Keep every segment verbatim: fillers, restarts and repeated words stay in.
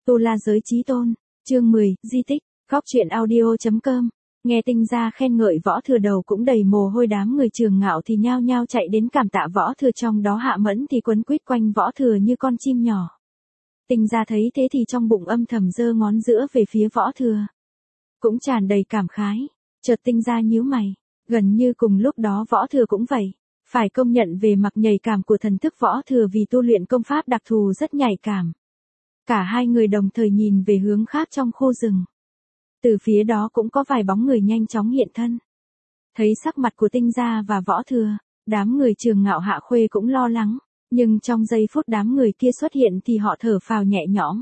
Tu La Giới Chí Tôn, chương mười, di tích, góc truyện audio chấm com. Nghe Tinh Gia khen ngợi Võ Thừa đầu cũng đầy mồ hôi, đám người Trường Ngạo thì nhao nhao chạy đến cảm tạ Võ Thừa, trong đó Hạ Mẫn thì quấn quýt quanh Võ Thừa như con chim nhỏ. Tinh Gia thấy thế thì trong bụng âm thầm giơ ngón giữa về phía Võ Thừa, cũng tràn đầy cảm khái. Chợt Tinh Gia nhíu mày, gần như cùng lúc đó Võ Thừa cũng vậy. Phải công nhận về mặt nhạy cảm của thần thức Võ Thừa vì tu luyện công pháp đặc thù rất nhạy cảm. Cả hai người đồng thời nhìn về hướng khác trong khu rừng. Từ phía đó cũng có vài bóng người nhanh chóng hiện thân. Thấy sắc mặt của Tinh Gia và Võ Thừa, đám người Trường Ngạo Hạ Khuê cũng lo lắng, nhưng trong giây phút đám người kia xuất hiện thì họ thở phào nhẹ nhõm.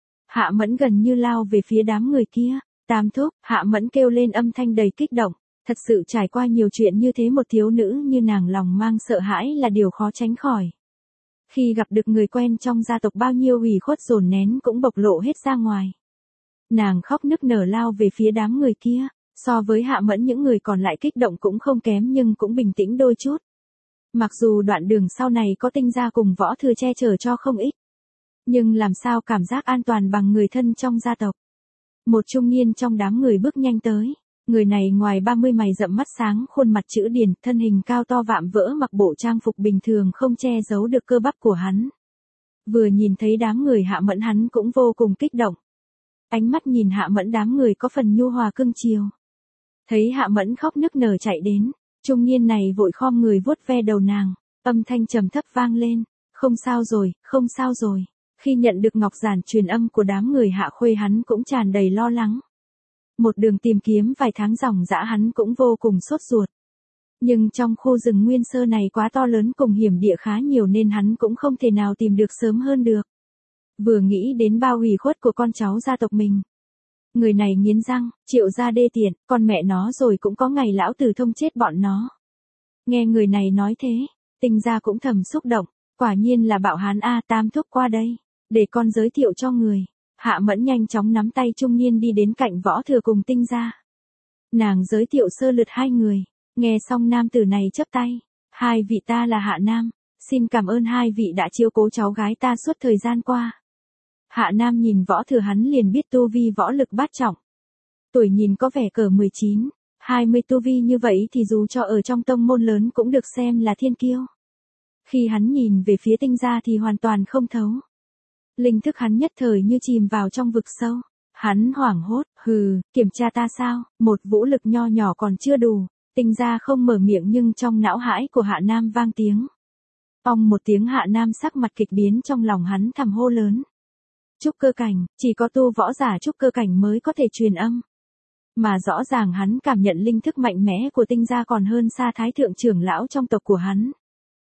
Hạ Mẫn gần như lao về phía đám người kia. Tam thúc, Hạ Mẫn kêu lên âm thanh đầy kích động. Thật sự trải qua nhiều chuyện như thế, một thiếu nữ như nàng lòng mang sợ hãi là điều khó tránh khỏi. Khi gặp được người quen trong gia tộc, bao nhiêu ủy khuất dồn nén cũng bộc lộ hết ra ngoài. Nàng khóc nức nở lao về phía đám người kia. So với Hạ Mẫn, những người còn lại kích động cũng không kém nhưng cũng bình tĩnh đôi chút. Mặc dù đoạn đường sau này có Tinh Gia cùng Võ Thừa che chở cho không ít, nhưng làm sao cảm giác an toàn bằng người thân trong gia tộc. Một trung niên trong đám người bước nhanh tới. Người này ngoài ba mươi, mày rậm mắt sáng, khuôn mặt chữ điển, thân hình cao to vạm vỡ, mặc bộ trang phục bình thường không che giấu được cơ bắp của hắn. Vừa nhìn thấy đám người Hạ Mẫn, hắn cũng vô cùng kích động. Ánh mắt nhìn Hạ Mẫn, đám người có phần nhu hòa cưng chiều. Thấy Hạ Mẫn khóc nức nở chạy đến, trung niên này vội khom người vuốt ve đầu nàng, âm thanh trầm thấp vang lên, "Không sao rồi, không sao rồi." Khi nhận được ngọc giản truyền âm của đám người Hạ Khuê, hắn cũng tràn đầy lo lắng. Một đường tìm kiếm vài tháng ròng rã, hắn cũng vô cùng sốt ruột. Nhưng trong khu rừng nguyên sơ này quá to lớn cùng hiểm địa khá nhiều nên hắn cũng không thể nào tìm được sớm hơn được. Vừa nghĩ đến bao ủy khuất của con cháu gia tộc mình, người này nghiến răng, Triệu gia đê tiện, con mẹ nó rồi cũng có ngày lão tử thông chết bọn nó. Nghe người này nói thế, Tinh Gia cũng thầm xúc động, quả nhiên là bạo hán a. Tam thúc qua đây, để con giới thiệu cho người. Hạ Mẫn nhanh chóng nắm tay trung niên đi đến cạnh Võ Thừa cùng Tinh Gia. Nàng giới thiệu sơ lược hai người, nghe xong nam tử này chắp tay, "Hai vị, ta là Hạ Nam, xin cảm ơn hai vị đã chiếu cố cháu gái ta suốt thời gian qua." Hạ Nam nhìn Võ Thừa, hắn liền biết tu vi võ lực bát trọng. Tuổi nhìn có vẻ cỡ mười chín, hai mươi, tu vi như vậy thì dù cho ở trong tông môn lớn cũng được xem là thiên kiêu. Khi hắn nhìn về phía Tinh Gia thì hoàn toàn không thấu. Linh thức hắn nhất thời như chìm vào trong vực sâu. Hắn hoảng hốt, "Hừ, kiểm tra ta sao, một vũ lực nho nhỏ còn chưa đủ." Tinh Gia không mở miệng nhưng trong não hãi của Hạ Nam vang tiếng. Ong một tiếng, Hạ Nam sắc mặt kịch biến, trong lòng hắn thầm hô lớn. Trúc cơ cảnh, chỉ có tu võ giả trúc cơ cảnh mới có thể truyền âm. Mà rõ ràng hắn cảm nhận linh thức mạnh mẽ của Tinh Gia còn hơn xa thái thượng trưởng lão trong tộc của hắn.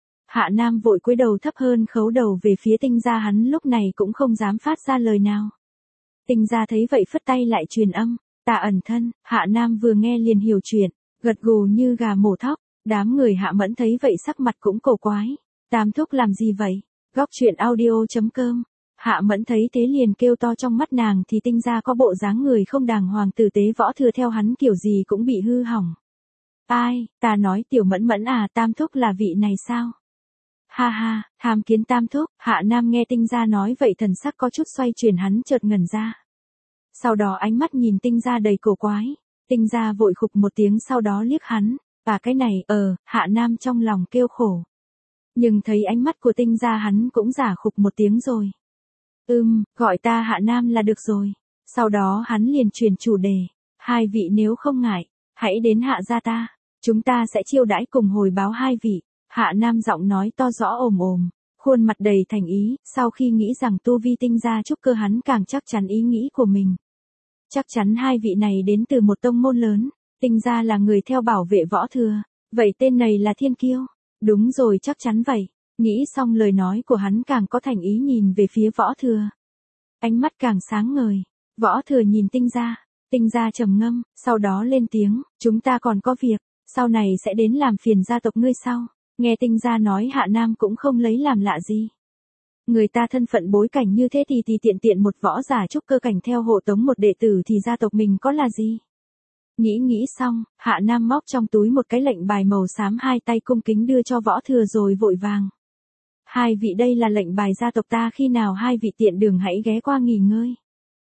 Hạ Nam vội cúi đầu thấp hơn khấu đầu về phía Tinh Gia, hắn lúc này cũng không dám phát ra lời nào. Tinh Gia thấy vậy phất tay lại truyền âm, "Ta ẩn thân." Hạ Nam vừa nghe liền hiểu chuyện, gật gù như gà mổ thóc. Đám người Hạ Mẫn thấy vậy sắc mặt cũng cổ quái. "Tam thúc làm gì vậy?" Góc truyện audio chấm com. Hạ Mẫn thấy thế liền kêu to, trong mắt nàng thì Tinh Gia có bộ dáng người không đàng hoàng tử tế, Võ Thừa theo hắn kiểu gì cũng bị hư hỏng. "Ai, ta nói Tiểu Mẫn Mẫn à, Tam thúc là vị này sao?" "Ha ha, tham kiến Tam thúc." Hạ Nam nghe Tinh Gia nói vậy thần sắc có chút xoay chuyển, hắn chợt ngẩn ra. Sau đó ánh mắt nhìn Tinh Gia đầy cổ quái. Tinh Gia vội khục một tiếng sau đó liếc hắn, "À cái này, ờ." Hạ Nam trong lòng kêu khổ. Nhưng thấy ánh mắt của Tinh Gia hắn cũng giả khục một tiếng rồi. "Ừm, gọi ta Hạ Nam là được rồi." Sau đó hắn liền chuyển chủ đề, "Hai vị nếu không ngại, hãy đến Hạ gia ta, chúng ta sẽ chiêu đãi cùng hồi báo hai vị." Hạ Nam giọng nói to rõ ồm ồm, khuôn mặt đầy thành ý, sau khi nghĩ rằng tu vi Tinh Gia trúc cơ, hắn càng chắc chắn ý nghĩ của mình. Chắc chắn hai vị này đến từ một tông môn lớn, Tinh Gia là người theo bảo vệ Võ Thừa, vậy tên này là thiên kiêu. Đúng rồi, chắc chắn vậy. Nghĩ xong lời nói của hắn càng có thành ý, nhìn về phía Võ Thừa. Ánh mắt càng sáng ngời. Võ Thừa nhìn Tinh Gia, Tinh Gia trầm ngâm, sau đó lên tiếng, "Chúng ta còn có việc, sau này sẽ đến làm phiền gia tộc ngươi sau." Nghe Tinh Gia nói, Hạ Nam cũng không lấy làm lạ gì. Người ta thân phận bối cảnh như thế thì thì tiện tiện một võ giả trúc cơ cảnh theo hộ tống một đệ tử thì gia tộc mình có là gì. Nghĩ nghĩ xong, Hạ Nam móc trong túi một cái lệnh bài màu xám, hai tay cung kính đưa cho Võ Thừa rồi vội vàng. "Hai vị, đây là lệnh bài gia tộc ta, khi nào hai vị tiện đường hãy ghé qua nghỉ ngơi."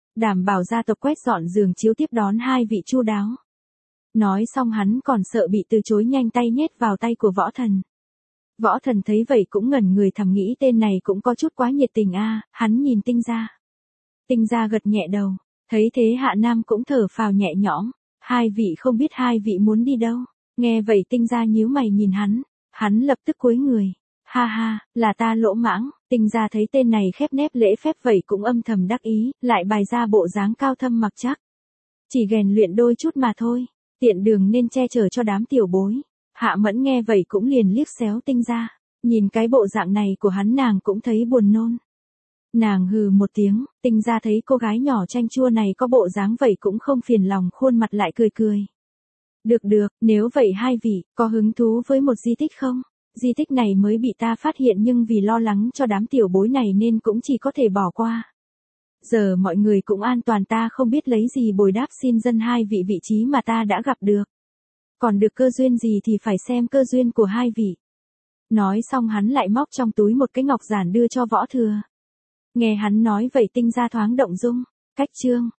đảm bảo gia tộc quét dọn giường chiếu tiếp đón hai vị chu đáo. Nói xong hắn còn sợ bị từ chối, nhanh tay nhét vào tay của võ thần. Võ thần thấy vậy cũng ngẩn người, thầm nghĩ tên này cũng có chút quá nhiệt tình a. Hắn nhìn Tinh Gia. Tinh Gia gật nhẹ đầu, thấy thế Hạ Nam cũng thở phào nhẹ nhõm. Hai vị không biết hai vị muốn đi đâu? Nghe vậy Tinh Gia nhíu mày nhìn hắn, hắn lập tức cúi người. Ha ha, là ta lỗ mãng. Tinh Gia thấy tên này khép nép lễ phép vậy cũng âm thầm đắc ý, lại bày ra bộ dáng cao thâm mặc chắc. Chỉ rèn luyện đôi chút mà thôi, tiện đường nên che chở cho đám tiểu bối. Hạ Mẫn nghe vậy cũng liền liếc xéo Tinh Gia, nhìn cái bộ dạng này của hắn nàng cũng thấy buồn nôn. Nàng hừ một tiếng, Tinh Gia thấy cô gái nhỏ chanh chua này có bộ dáng vậy cũng không phiền lòng, khuôn mặt lại cười cười. Được được, nếu vậy hai vị, có hứng thú với một di tích không? Di tích này mới bị ta phát hiện nhưng vì lo lắng cho đám tiểu bối này nên cũng chỉ có thể bỏ qua. Giờ mọi người cũng an toàn, ta không biết lấy gì bồi đáp xin dân hai vị vị trí mà ta đã gặp được. Còn được cơ duyên gì thì phải xem cơ duyên của hai vị. Nói xong hắn lại móc trong túi một cái ngọc giản đưa cho Võ Thừa. Nghe hắn nói vậy Tinh Gia thoáng động dung. Cách chương